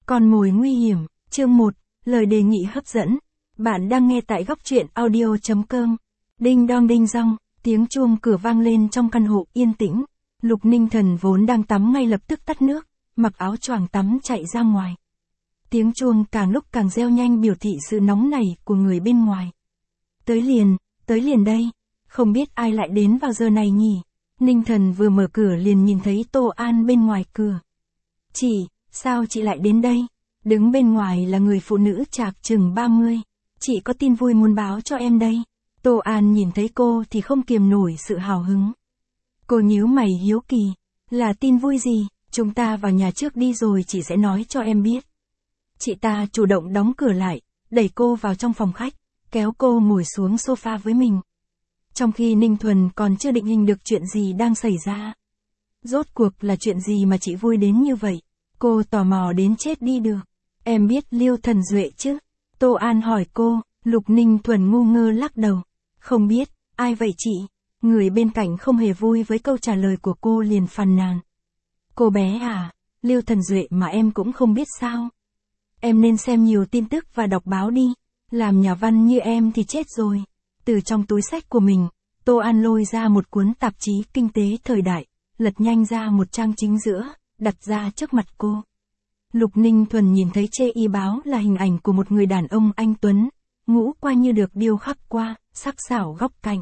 Con mồi nguy hiểm, chương 1, lời đề nghị hấp dẫn. Bạn đang nghe tại góc truyện audio.com. Đinh đong đinh dong, tiếng chuông cửa vang lên trong căn hộ yên tĩnh. Lục Ninh Thần vốn đang tắm ngay lập tức tắt nước, mặc áo choàng tắm chạy ra ngoài. Tiếng chuông càng lúc càng reo nhanh biểu thị sự nóng nảy của người bên ngoài. Tới liền đây, không biết ai lại đến vào giờ này nhỉ? Ninh Thần vừa mở cửa liền nhìn thấy Tô An bên ngoài cửa. Chị, sao chị lại đến đây? Đứng bên ngoài là người phụ nữ trạc chừng 30. Chị có tin vui muốn báo cho em đây. Tô An nhìn thấy cô thì không kiềm nổi sự hào hứng. Cô nhíu mày hiếu kỳ. Là tin vui gì? Chúng ta vào nhà trước đi rồi chị sẽ nói cho em biết. Chị ta chủ động đóng cửa lại, đẩy cô vào trong phòng khách, kéo cô ngồi xuống sofa với mình. Trong khi Ninh Thuần còn chưa định hình được chuyện gì đang xảy ra. Rốt cuộc là chuyện gì mà chị vui đến như vậy? Cô tò mò đến chết đi được. Em biết Liêu Thần Duệ chứ? Tô An hỏi cô. Lục Ninh Thuần ngu ngơ lắc đầu. Không biết, ai vậy chị? Người bên cạnh không hề vui với câu trả lời của cô liền phàn nàn. Cô bé à, Liêu Thần Duệ mà em cũng không biết sao? Em nên xem nhiều tin tức và đọc báo đi. Làm nhà văn như em thì chết rồi. Từ trong túi sách của mình, Tô An lôi ra một cuốn tạp chí kinh tế thời đại, lật nhanh ra một trang chính giữa, đặt ra trước mặt cô. Lục Ninh Thuần nhìn thấy chê y báo là hình ảnh của một người đàn ông anh tuấn, ngũ quan như được điêu khắc qua, sắc sảo góc cạnh.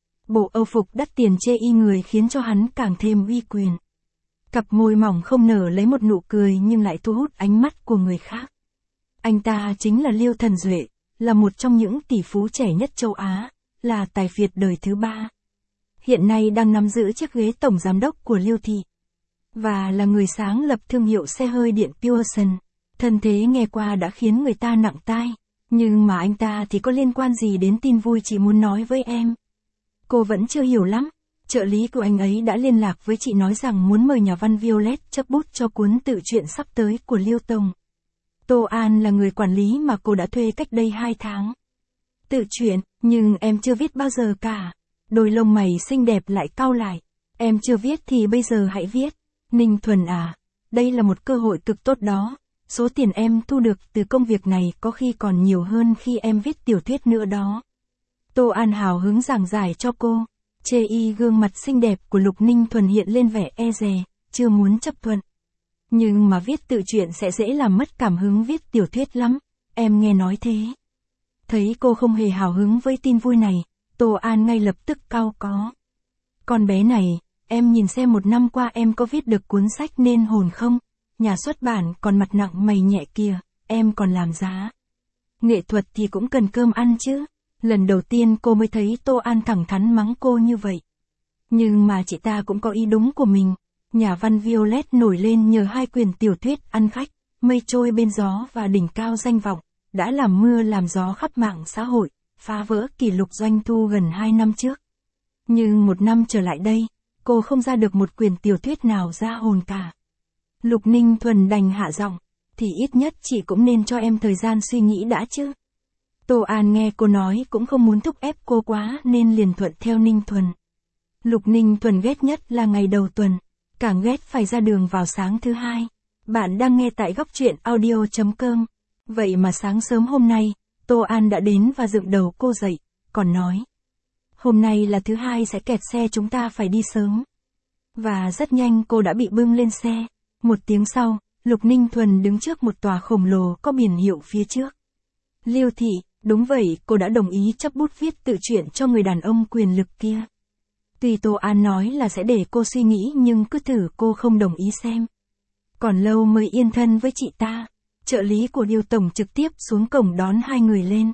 Bộ âu phục đắt tiền chê y người khiến cho hắn càng thêm uy quyền. Cặp môi mỏng không nở lấy một nụ cười nhưng lại thu hút ánh mắt của người khác. Anh ta chính là Liêu Thần Duệ, là một trong những tỷ phú trẻ nhất châu Á, là tài phiệt đời thứ 3. Hiện nay đang nắm giữ chiếc ghế tổng giám đốc của Liêu thị. Và là người sáng lập thương hiệu xe hơi điện Pearson. Thân thế nghe qua đã khiến người ta nặng tai. Nhưng mà anh ta thì có liên quan gì đến tin vui chị muốn nói với em? Cô vẫn chưa hiểu lắm. Trợ lý của anh ấy đã liên lạc với chị nói rằng muốn mời nhà văn Violet chấp bút cho cuốn tự truyện sắp tới của Liêu Tổng. Tô An là người quản lý mà cô đã thuê cách đây 2 tháng. Tự truyện, nhưng em chưa viết bao giờ cả. Đôi lông mày xinh đẹp lại cau lại. Em chưa viết thì bây giờ hãy viết. Ninh Thuần à, đây là một cơ hội cực tốt đó. Số tiền em thu được từ công việc này có khi còn nhiều hơn khi em viết tiểu thuyết nữa đó. Tô An hào hứng giảng giải cho cô. Chê y gương mặt xinh đẹp của Lục Ninh Thuần hiện lên vẻ e dè, chưa muốn chấp thuận. Nhưng mà viết tự truyện sẽ dễ làm mất cảm hứng viết tiểu thuyết lắm, em nghe nói thế. Thấy cô không hề hào hứng với tin vui này, Tô An ngay lập tức cau có. Con bé này, em nhìn xem 1 năm qua em có viết được cuốn sách Nên Hồn không? Nhà xuất bản còn mặt nặng mày nhẹ kìa, em còn làm giá. Nghệ thuật thì cũng cần cơm ăn chứ. Lần đầu tiên cô mới thấy Tô An thẳng thắn mắng cô như vậy. Nhưng mà chị ta cũng có ý đúng của mình. Nhà văn Violet nổi lên nhờ 2 quyển tiểu thuyết Ăn Khách, Mây Trôi Bên Gió và Đỉnh Cao Danh Vọng, đã làm mưa làm gió khắp mạng xã hội, phá vỡ kỷ lục doanh thu gần 2 năm trước. Nhưng 1 năm trở lại đây, cô không ra được một quyển tiểu thuyết nào ra hồn cả. Lục Ninh Thuần đành hạ giọng, thì ít nhất chị cũng nên cho em thời gian suy nghĩ đã chứ. Tô An nghe cô nói cũng không muốn thúc ép cô quá nên liền thuận theo Ninh Thuần. Lục Ninh Thuần ghét nhất là ngày đầu tuần, càng ghét phải ra đường vào sáng thứ 2. Bạn đang nghe tại góc truyện audio.com. Vậy mà sáng sớm hôm nay, Tô An đã đến và dựng đầu cô dậy, còn nói. Hôm nay là thứ 2 sẽ kẹt xe chúng ta phải đi sớm. Và rất nhanh cô đã bị bưng lên xe. 1 tiếng sau, Lục Ninh Thuần đứng trước một tòa khổng lồ có biển hiệu phía trước. Liêu thị, đúng vậy, cô đã đồng ý chấp bút viết tự truyện cho người đàn ông quyền lực kia. Tuy Tô An nói là sẽ để cô suy nghĩ nhưng cứ thử cô không đồng ý xem. Còn lâu mới yên thân với chị ta. Trợ lý của Liêu Tổng trực tiếp xuống cổng đón 2 người lên.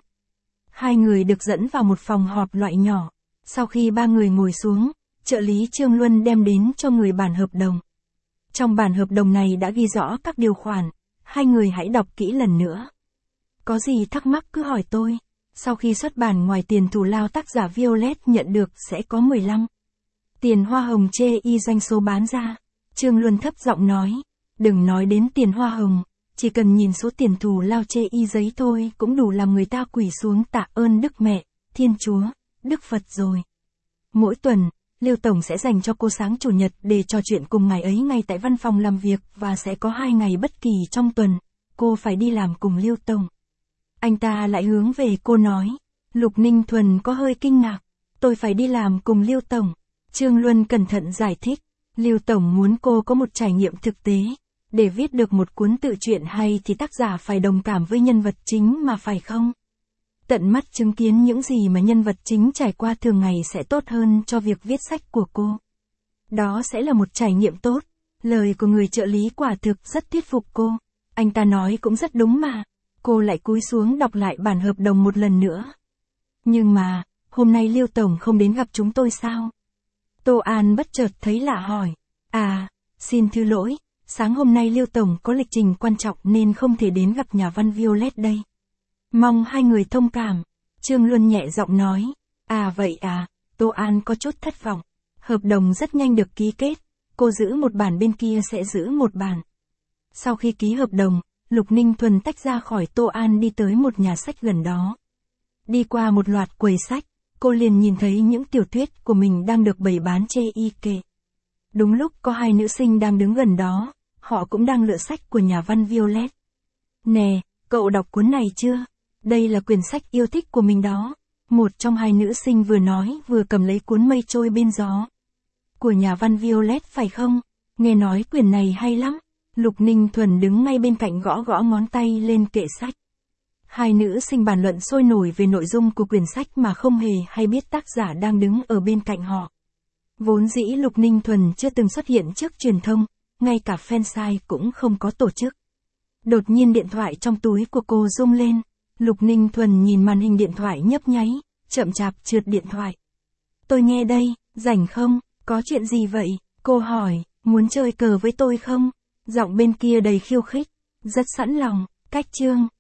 2 người được dẫn vào một phòng họp loại nhỏ. Sau khi 3 người ngồi xuống, trợ lý Trương Luân đem đến cho người bản hợp đồng. Trong bản hợp đồng này đã ghi rõ các điều khoản. 2 người hãy đọc kỹ lần nữa. Có gì thắc mắc cứ hỏi tôi. Sau khi xuất bản ngoài tiền thù lao tác giả Violet nhận được sẽ có 15. Tiền hoa hồng chê y doanh số bán ra. Trương Luân thấp giọng nói. Đừng nói đến tiền hoa hồng. Chỉ cần nhìn số tiền thù lao chê y giấy thôi cũng đủ làm người ta quỳ xuống tạ ơn Đức Mẹ, Thiên Chúa, Đức Phật rồi. Mỗi tuần, Liêu Tổng sẽ dành cho cô sáng chủ nhật để trò chuyện cùng ngài ấy ngay tại văn phòng làm việc và sẽ có 2 ngày bất kỳ trong tuần. cô phải đi làm cùng Lưu Tổng. Anh ta lại hướng về cô nói. Lục Ninh Thuần có hơi kinh ngạc. Tôi phải đi làm cùng Lưu Tổng. Trương Luân cẩn thận giải thích. Lưu Tổng muốn cô có một trải nghiệm thực tế. Để viết được một cuốn tự truyện hay thì tác giả phải đồng cảm với nhân vật chính mà phải không? Tận mắt chứng kiến những gì mà nhân vật chính trải qua thường ngày sẽ tốt hơn cho việc viết sách của cô. Đó sẽ là một trải nghiệm tốt. Lời của người trợ lý quả thực rất thuyết phục cô. Anh ta nói cũng rất đúng mà. Cô lại cúi xuống đọc lại bản hợp đồng một lần nữa. Nhưng mà, hôm nay Lưu Tổng không đến gặp chúng tôi sao? Tô An bất chợt thấy lạ hỏi. À, xin thứ lỗi, sáng hôm nay Lưu Tổng có lịch trình quan trọng nên không thể đến gặp nhà văn Violet đây. Mong hai người thông cảm. Trương Luân nhẹ giọng nói. À vậy à, Tô An có chút thất vọng. Hợp đồng rất nhanh được ký kết. Cô giữ một bản, bên kia sẽ giữ một bản. Sau khi ký hợp đồng, Lục Ninh Thuần tách ra khỏi Tô An đi tới một nhà sách gần đó. Đi qua một loạt quầy sách, cô liền nhìn thấy những tiểu thuyết của mình đang được bày bán chê y kê. Đúng lúc có hai nữ sinh đang đứng gần đó, họ cũng đang lựa sách của nhà văn Violet. Nè, cậu đọc cuốn này chưa? Đây là quyển sách yêu thích của mình đó. Một trong hai nữ sinh vừa nói vừa cầm lấy cuốn Mây Trôi Bên Gió. Của nhà văn Violet phải không? Nghe nói quyển này hay lắm. Lục Ninh Thuần đứng ngay bên cạnh gõ gõ ngón tay lên kệ sách. Hai nữ sinh bàn luận sôi nổi về nội dung của quyển sách mà không hề hay biết tác giả đang đứng ở bên cạnh họ. Vốn dĩ Lục Ninh Thuần chưa từng xuất hiện trước truyền thông, ngay cả fansite cũng không có tổ chức. Đột nhiên điện thoại trong túi của cô rung lên. Lục Ninh Thuần nhìn màn hình điện thoại nhấp nháy, chậm chạp trượt điện thoại. Tôi nghe đây, rảnh không? Có chuyện gì vậy? Cô hỏi, muốn chơi cờ với tôi không? Giọng bên kia đầy khiêu khích, rất sẵn lòng. Cách chương